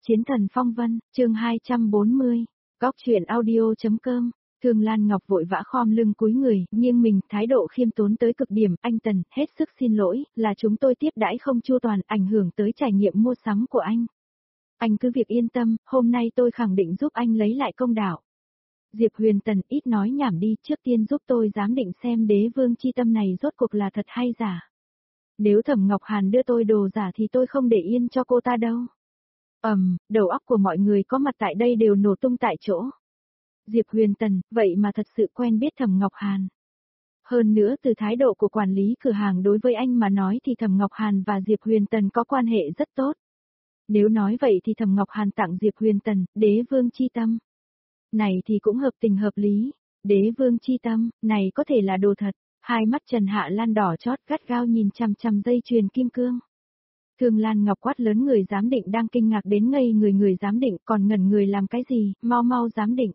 Chiến thần phong vân, chương 240, góc truyện audio.com. Thương Lan Ngọc vội vã khom lưng cúi người, nghiêng mình, thái độ khiêm tốn tới cực điểm. Anh Tần, hết sức xin lỗi, là chúng tôi tiếp đãi không chu toàn, ảnh hưởng tới trải nghiệm mua sắm của anh. Anh cứ việc yên tâm, hôm nay tôi khẳng định giúp anh lấy lại công đạo. Diệp Huyền Tần, ít nói nhảm đi, trước tiên giúp tôi giám định xem đế vương chi tâm này rốt cuộc là thật hay giả. Nếu Thẩm Ngọc Hàn đưa tôi đồ giả thì tôi không để yên cho cô ta đâu. Đầu óc của mọi người có mặt tại đây đều nổ tung tại chỗ. Diệp Huyền Tần, vậy mà thật sự quen biết Thẩm Ngọc Hàn. Hơn nữa từ thái độ của quản lý cửa hàng đối với anh mà nói thì Thẩm Ngọc Hàn và Diệp Huyền Tần có quan hệ rất tốt. Nếu nói vậy thì Thẩm Ngọc Hàn tặng Diệp Huyền Tần, đế vương chi tâm. Này thì cũng hợp tình hợp lý, đế vương chi tâm, này có thể là đồ thật. Hai mắt Trần Hạ Lan đỏ chót gắt gao nhìn chằm chằm dây chuyền kim cương. Thương Lan Ngọc quát lớn người giám định đang kinh ngạc đến ngây người giám định còn ngẩn người làm cái gì, mau giám định.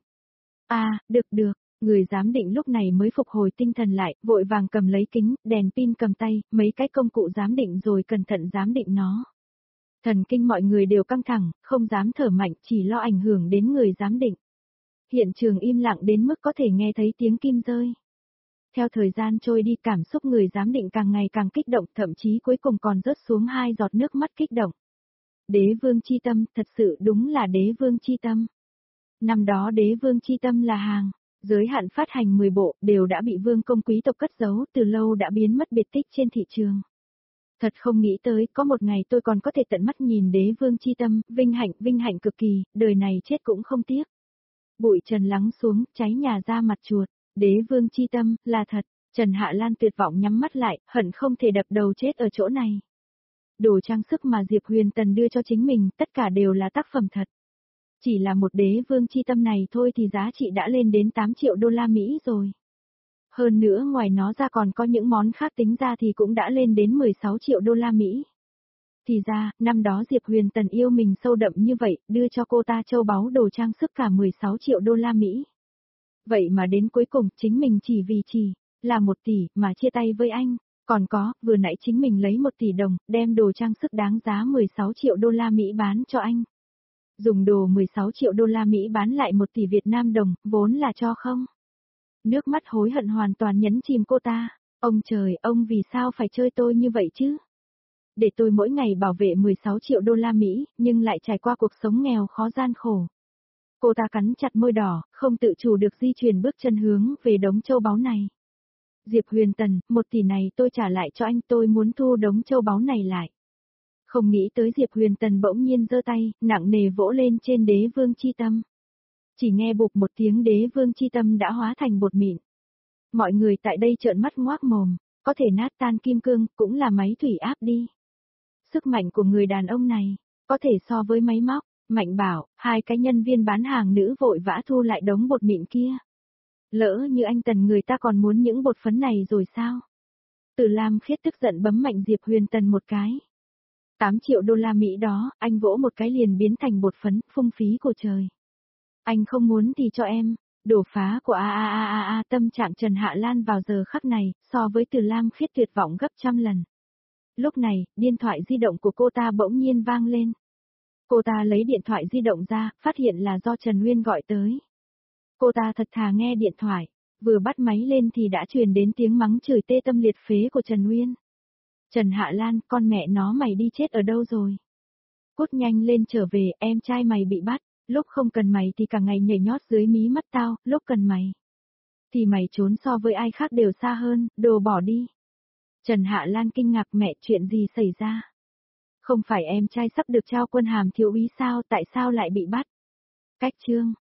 Được, người giám định lúc này mới phục hồi tinh thần lại, vội vàng cầm lấy kính, đèn pin cầm tay, mấy cái công cụ giám định rồi cẩn thận giám định nó. Thần kinh mọi người đều căng thẳng, không dám thở mạnh, chỉ lo ảnh hưởng đến người giám định. Hiện trường im lặng đến mức có thể nghe thấy tiếng kim rơi. Theo thời gian trôi đi cảm xúc người giám định càng ngày càng kích động, thậm chí cuối cùng còn rớt xuống 2 giọt nước mắt kích động. Đế vương chi tâm, thật sự đúng là đế vương chi tâm. Năm đó đế vương chi tâm là hàng, giới hạn phát hành 10 bộ, đều đã bị vương công quý tộc cất giấu, từ lâu đã biến mất biệt tích trên thị trường. Thật không nghĩ tới, có một ngày tôi còn có thể tận mắt nhìn đế vương chi tâm, vinh hạnh cực kỳ, đời này chết cũng không tiếc. Bụi trần lắng xuống, cháy nhà ra mặt chuột. Đế vương chi tâm, là thật, Trần Hạ Lan tuyệt vọng nhắm mắt lại, hận không thể đập đầu chết ở chỗ này. Đồ trang sức mà Diệp Huyền Tần đưa cho chính mình, tất cả đều là tác phẩm thật. Chỉ là một đế vương chi tâm này thôi thì giá trị đã lên đến 8 triệu đô la Mỹ rồi. Hơn nữa ngoài nó ra còn có những món khác tính ra thì cũng đã lên đến 16 triệu đô la Mỹ. Thì ra, năm đó Diệp Huyền Tần yêu mình sâu đậm như vậy, đưa cho cô ta châu báu đồ trang sức cả 16 triệu đô la Mỹ. Vậy mà đến cuối cùng chính mình chỉ là 1 tỷ mà chia tay với anh. Còn có, vừa nãy chính mình lấy 1 tỷ đồng, đem đồ trang sức đáng giá 16 triệu đô la Mỹ bán cho anh. Dùng đồ 16 triệu đô la Mỹ bán lại 1 tỷ Việt Nam đồng, vốn là cho không. Nước mắt hối hận hoàn toàn nhấn chìm cô ta. Ông trời, ông vì sao phải chơi tôi như vậy chứ? Để tôi mỗi ngày bảo vệ 16 triệu đô la Mỹ, nhưng lại trải qua cuộc sống nghèo khó gian khổ. Cô ta cắn chặt môi đỏ, không tự chủ được di chuyển bước chân hướng về đống châu báu này. Diệp Huyền Tần, 1 tỷ này tôi trả lại cho anh, tôi muốn thu đống châu báu này lại. Không nghĩ tới Diệp Huyền Tần bỗng nhiên giơ tay, nặng nề vỗ lên trên đế vương chi tâm. Chỉ nghe bụp một tiếng đế vương chi tâm đã hóa thành bột mịn. Mọi người tại đây trợn mắt ngoác mồm, có thể nát tan kim cương, cũng là máy thủy áp đi. Sức mạnh của người đàn ông này, có thể so với máy móc. Mạnh bảo, 2 cái nhân viên bán hàng nữ vội vã thu lại đống bột mịn kia. Lỡ như anh Tần người ta còn muốn những bột phấn này rồi sao? Từ Lam Khiết tức giận bấm mạnh Diệp Huyền Tần một cái. 8 triệu đô la Mỹ đó, anh vỗ một cái liền biến thành bột phấn, phung phí của trời. Anh không muốn thì cho em, đổ phá của tâm trạng Trần Hạ Lan vào giờ khắc này, so với Từ Lam Khiết tuyệt vọng gấp trăm lần. Lúc này, điện thoại di động của cô ta bỗng nhiên vang lên. Cô ta lấy điện thoại di động ra, phát hiện là do Trần Nguyên gọi tới. Cô ta thật thà nghe điện thoại, vừa bắt máy lên thì đã truyền đến tiếng mắng chửi tê tâm liệt phế của Trần Nguyên. Trần Hạ Lan, con mẹ nó mày đi chết ở đâu rồi? Cút nhanh lên trở về, em trai mày bị bắt, lúc không cần mày thì cả ngày nhảy nhót dưới mí mắt tao, lúc cần mày thì mày trốn so với ai khác đều xa hơn, đồ bỏ đi. Trần Hạ Lan kinh ngạc, mẹ, chuyện gì xảy ra? Không phải em trai sắp được trao quân hàm thiếu úy sao, tại sao lại bị bắt? Cách chương